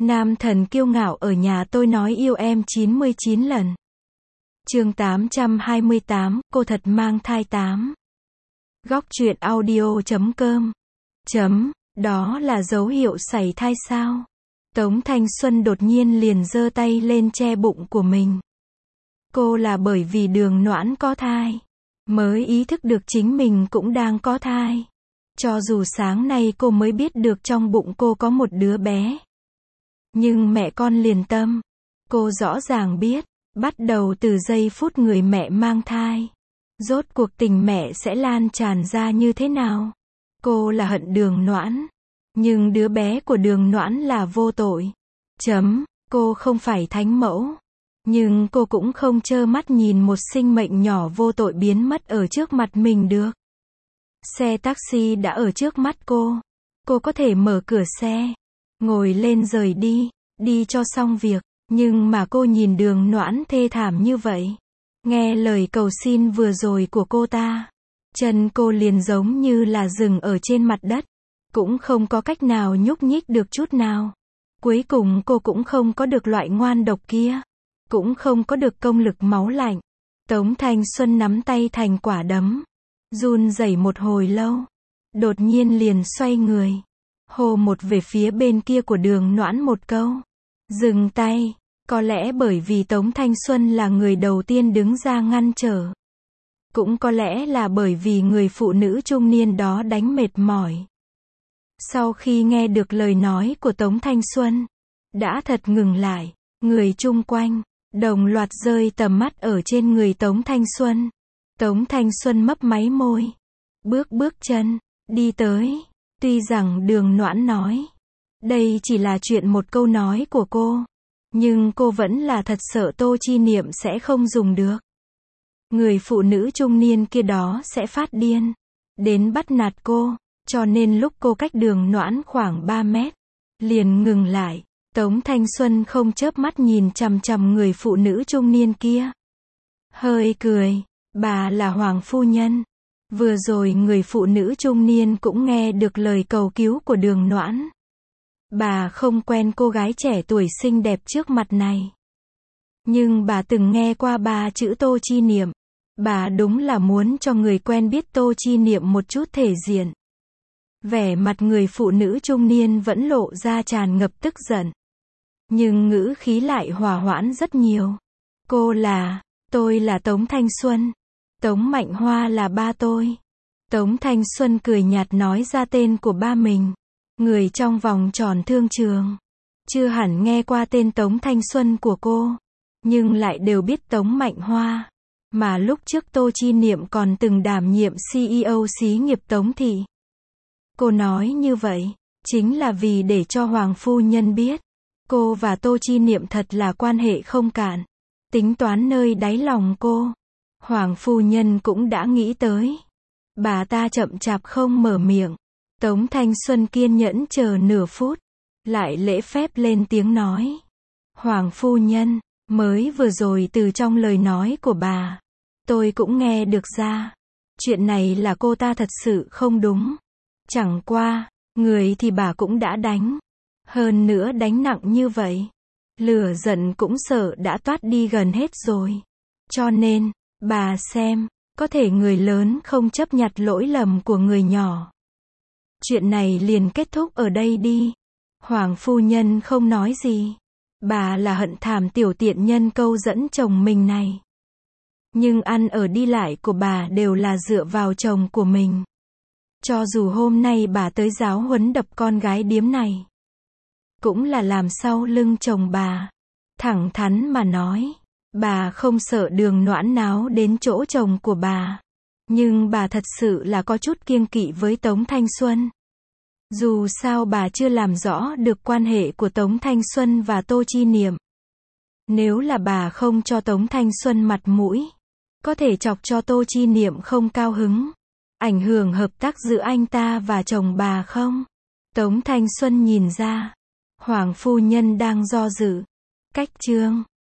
Nam thần kiêu ngạo ở nhà tôi nói yêu em 99 lần. Chương 828, cô thật mang thai 8. Góc truyện audio.com. Đó là dấu hiệu sảy thai sao? Tống Thanh Xuân đột nhiên liền giơ tay lên che bụng của mình. Cô là bởi vì Đường Noãn có thai, mới ý thức được chính mình cũng đang có thai. Cho dù sáng nay cô mới biết được trong bụng cô có một đứa bé. Nhưng mẹ con liền tâm. Cô rõ ràng biết, bắt đầu từ giây phút người mẹ mang thai, rốt cuộc tình mẹ sẽ lan tràn ra như thế nào. Cô là hận Đường Noãn, nhưng đứa bé của Đường Noãn là vô tội. Cô không phải thánh mẫu, nhưng cô cũng không trơ mắt nhìn một sinh mệnh nhỏ vô tội biến mất ở trước mặt mình được. Xe taxi đã ở trước mắt cô có thể mở cửa xe, ngồi lên rời đi cho xong việc. Nhưng mà cô nhìn Đường Noãn thê thảm như vậy, nghe lời cầu xin vừa rồi của cô ta, chân cô liền giống như là dừng ở trên mặt đất, cũng không có cách nào nhúc nhích được chút nào. Cuối cùng cô cũng không có được loại ngoan độc kia, cũng không có được công lực máu lạnh. Tống Thanh Xuân nắm tay thành quả đấm, run rẩy một hồi lâu, đột nhiên liền xoay người, hô một về phía bên kia của Đường Noãn một câu, dừng tay. Có lẽ bởi vì Tống Thanh Xuân là người đầu tiên đứng ra ngăn trở. Cũng có lẽ là bởi vì người phụ nữ trung niên đó đánh mệt mỏi. Sau khi nghe được lời nói của Tống Thanh Xuân, đã thật ngừng lại, người chung quanh đồng loạt rơi tầm mắt ở trên người Tống Thanh Xuân. Tống Thanh Xuân mấp máy môi, bước chân đi tới. Tuy rằng Đường Noãn nói đây chỉ là chuyện một câu nói của cô, nhưng cô vẫn là thật sợ Tô Chi Niệm sẽ không dùng được. Người phụ nữ trung niên kia đó sẽ phát điên, đến bắt nạt cô, cho nên lúc cô cách Đường Noãn khoảng 3 mét, liền ngừng lại. Tống Thanh Xuân không chớp mắt nhìn chằm chằm người phụ nữ trung niên kia. Hơi cười, bà là Hoàng phu nhân. Vừa rồi người phụ nữ trung niên cũng nghe được lời cầu cứu của Đường Noãn. Bà không quen cô gái trẻ tuổi xinh đẹp trước mặt này, nhưng bà từng nghe qua 3 chữ Tô Chi Niệm. Bà đúng là muốn cho người quen biết Tô Chi Niệm một chút thể diện. Vẻ mặt người phụ nữ trung niên vẫn lộ ra tràn ngập tức giận, nhưng ngữ khí lại hòa hoãn rất nhiều. Tôi là Tống Thanh Xuân. Tống Mạnh Hoa là ba tôi. Tống Thanh Xuân cười nhạt nói ra tên của ba mình. Người trong vòng tròn thương trường chưa hẳn nghe qua tên Tống Thanh Xuân của cô, nhưng lại đều biết Tống Mạnh Hoa, mà lúc trước Tô Chi Niệm còn từng đảm nhiệm CEO xí nghiệp Tống thị. Cô nói như vậy, chính là vì để cho Hoàng phu nhân biết, cô và Tô Chi Niệm thật là quan hệ không cạn, tính toán nơi đáy lòng cô. Hoàng phu nhân cũng đã nghĩ tới. Bà ta chậm chạp không mở miệng. Tống Thanh Xuân kiên nhẫn chờ nửa phút, lại lễ phép lên tiếng nói. Hoàng phu nhân, mới vừa rồi từ trong lời nói của bà, tôi cũng nghe được ra. Chuyện này là cô ta thật sự không đúng. Chẳng qua, người thì bà cũng đã đánh. Hơn nữa đánh nặng như vậy. Lửa giận cũng sợ đã toát đi gần hết rồi. Cho nên, bà xem, có thể người lớn không chấp nhặt lỗi lầm của người nhỏ. Chuyện này liền kết thúc ở đây đi. Hoàng phu nhân không nói gì. Bà là hận thảm tiểu tiện nhân câu dẫn chồng mình này. Nhưng ăn ở đi lại của bà đều là dựa vào chồng của mình. Cho dù hôm nay bà tới giáo huấn đập con gái điếm này, cũng là làm sau lưng chồng bà. Thẳng thắn mà nói, bà không sợ Đường Noãn náo đến chỗ chồng của bà. Nhưng bà thật sự là có chút kiêng kỵ với Tống Thanh Xuân. Dù sao bà chưa làm rõ được quan hệ của Tống Thanh Xuân và Tô Chi Niệm. Nếu là bà không cho Tống Thanh Xuân mặt mũi, có thể chọc cho Tô Chi Niệm không cao hứng, ảnh hưởng hợp tác giữa anh ta và chồng bà không? Tống Thanh Xuân nhìn ra, Hoàng phu nhân đang do dự. Cách chương